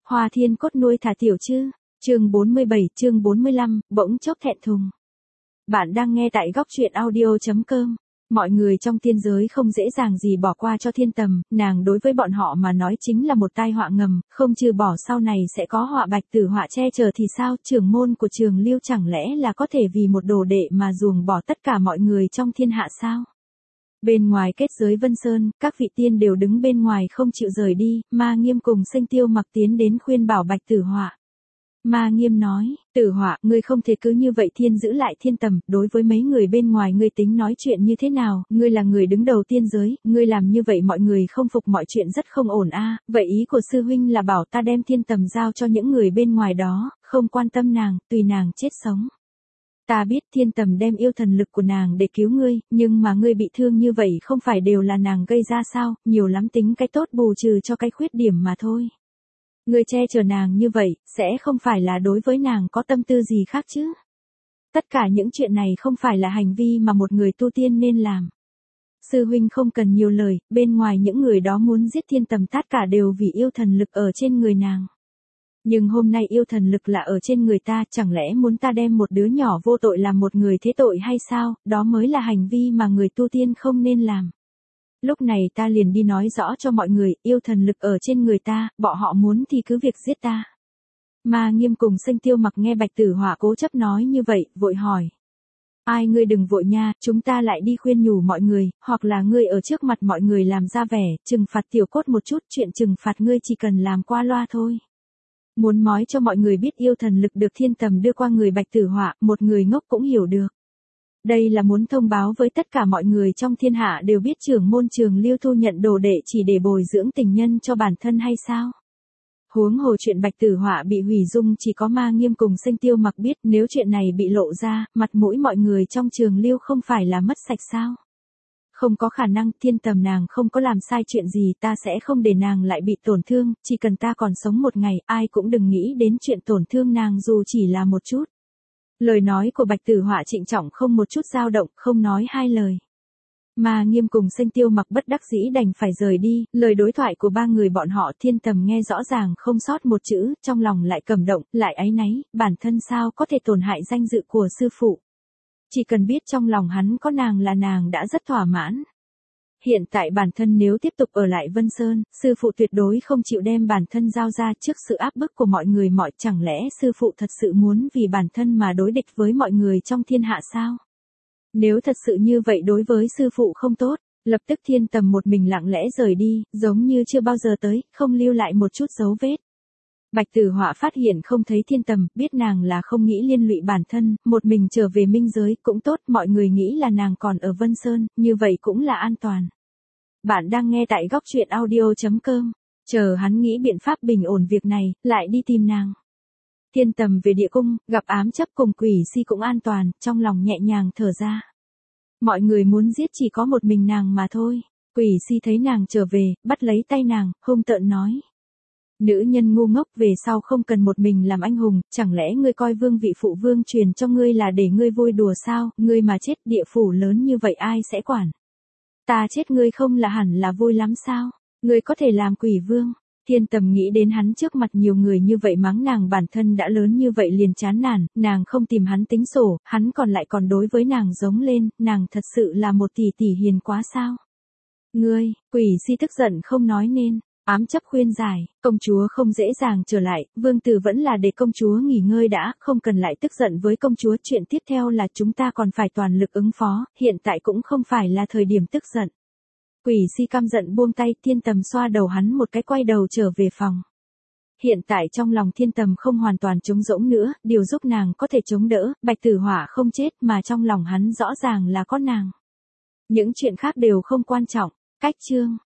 Hoa Thiên Cốt nuôi thả tiểu chứ. Chương 47, chương 45, bỗng chốc thẹn thùng. Bạn đang nghe tại góc truyện audio.com. Mọi người trong tiên giới không dễ dàng gì bỏ qua cho Thiên Tầm, nàng đối với bọn họ mà nói chính là một tai họa ngầm, không trừ bỏ sau này sẽ có họa bạch tử họa che chở thì sao, trưởng môn của Trường Lưu chẳng lẽ là có thể vì một đồ đệ mà ruồng bỏ tất cả mọi người trong thiên hạ sao? Bên ngoài kết giới Vân Sơn, các vị tiên đều đứng bên ngoài không chịu rời đi, Ma Nghiêm cùng Xanh Tiêu Mặc tiến đến khuyên bảo bạch tử họa. Ma Nghiêm nói, Tử Họa, ngươi không thể cứ như vậy thiên giữ lại Thiên Tầm, đối với mấy người bên ngoài ngươi tính nói chuyện như thế nào, ngươi là người đứng đầu tiên giới, ngươi làm như vậy mọi người không phục, mọi chuyện rất không ổn a. Vậy ý của sư huynh là bảo ta đem Thiên Tầm giao cho những người bên ngoài đó, không quan tâm nàng, tùy nàng chết sống. Ta biết Thiên Tầm đem yêu thần lực của nàng để cứu ngươi, nhưng mà ngươi bị thương như vậy không phải đều là nàng gây ra sao, nhiều lắm tính cái tốt bù trừ cho cái khuyết điểm mà thôi. Ngươi che chở nàng như vậy, sẽ không phải là đối với nàng có tâm tư gì khác chứ? Tất cả những chuyện này không phải là hành vi mà một người tu tiên nên làm. Sư huynh không cần nhiều lời, bên ngoài những người đó muốn giết Thiên Tầm tất cả đều vì yêu thần lực ở trên người nàng. Nhưng hôm nay yêu thần lực là ở trên người ta, chẳng lẽ muốn ta đem một đứa nhỏ vô tội làm một người thế tội hay sao, đó mới là hành vi mà người tu tiên không nên làm. Lúc này ta liền đi nói rõ cho mọi người, yêu thần lực ở trên người ta, bọn họ muốn thì cứ việc giết ta. Ma Nghiêm cùng Xanh Tiêu Mặc nghe bạch tử họa cố chấp nói như vậy, vội hỏi. Ai, ngươi đừng vội nha, chúng ta lại đi khuyên nhủ mọi người, hoặc là ngươi ở trước mặt mọi người làm ra vẻ, trừng phạt tiểu cốt một chút, chuyện trừng phạt ngươi chỉ cần làm qua loa thôi. Muốn nói cho mọi người biết yêu thần lực được Thiên Tầm đưa qua người bạch tử họa, một người ngốc cũng hiểu được. Đây là muốn thông báo với tất cả mọi người trong thiên hạ đều biết trưởng môn Trường Lưu thu nhận đồ đệ chỉ để bồi dưỡng tình nhân cho bản thân hay sao? Huống hồ chuyện bạch tử họa bị hủy dung chỉ có Ma Nghiêm cùng Xanh Tiêu Mặc biết, nếu chuyện này bị lộ ra, mặt mũi mọi người trong Trường Lưu không phải là mất sạch sao? Không có khả năng, Thiên Tầm nàng không có làm sai chuyện gì, ta sẽ không để nàng lại bị tổn thương, chỉ cần ta còn sống một ngày, ai cũng đừng nghĩ đến chuyện tổn thương nàng dù chỉ là một chút. Lời nói của bạch tử họa trịnh trọng không một chút dao động, không nói hai lời. Ma Nghiêm cùng Xanh Tiêu Mặc bất đắc dĩ đành phải rời đi, lời đối thoại của ba người bọn họ Thiên Tầm nghe rõ ràng không sót một chữ, trong lòng lại cảm động, lại áy náy, bản thân sao có thể tổn hại danh dự của sư phụ. Chỉ cần biết trong lòng hắn có nàng là nàng đã rất thỏa mãn. Hiện tại bản thân nếu tiếp tục ở lại Vân Sơn, sư phụ tuyệt đối không chịu đem bản thân giao ra trước sự áp bức của mọi người chẳng lẽ sư phụ thật sự muốn vì bản thân mà đối địch với mọi người trong thiên hạ sao? Nếu thật sự như vậy đối với sư phụ không tốt, lập tức Thiên Tầm một mình lặng lẽ rời đi, giống như chưa bao giờ tới, không lưu lại một chút dấu vết. Bạch tử họa phát hiện không thấy Thiên Tầm, biết nàng là không nghĩ liên lụy bản thân, một mình trở về minh giới cũng tốt, mọi người nghĩ là nàng còn ở Vân Sơn, như vậy cũng là an toàn. Bạn đang nghe tại góc truyện audio.com, chờ hắn nghĩ biện pháp bình ổn việc này, lại đi tìm nàng. Thiên Tầm về địa cung, gặp ám chấp cùng quỷ si cũng an toàn, trong lòng nhẹ nhàng thở ra. Mọi người muốn giết chỉ có một mình nàng mà thôi. Quỷ si thấy nàng trở về, bắt lấy tay nàng, hung tợn nói. Nữ nhân ngu ngốc, về sau không cần một mình làm anh hùng, chẳng lẽ ngươi coi vương vị phụ vương truyền cho ngươi là để ngươi vui đùa sao, ngươi mà chết địa phủ lớn như vậy ai sẽ quản. Ta chết ngươi không là hẳn là vui lắm sao, ngươi có thể làm quỷ vương. Thiên Tầm nghĩ đến hắn trước mặt nhiều người như vậy mắng nàng bản thân đã lớn như vậy liền chán nản, nàng không tìm hắn tính sổ, hắn còn đối với nàng giống lên, nàng thật sự là một tỷ tỷ hiền quá sao. Ngươi, quỷ si tức giận không nói nên. Ám chấp khuyên giải, công chúa không dễ dàng trở lại, vương tử vẫn là để công chúa nghỉ ngơi đã, không cần lại tức giận với công chúa, chuyện tiếp theo là chúng ta còn phải toàn lực ứng phó, hiện tại cũng không phải là thời điểm tức giận. Quỷ si căm giận buông tay, Thiên Tầm xoa đầu hắn một cái quay đầu trở về phòng. Hiện tại trong lòng Thiên Tầm không hoàn toàn trống rỗng nữa, điều giúp nàng có thể chống đỡ, bạch tử họa không chết mà trong lòng hắn rõ ràng là có nàng. Những chuyện khác đều không quan trọng, cách chương.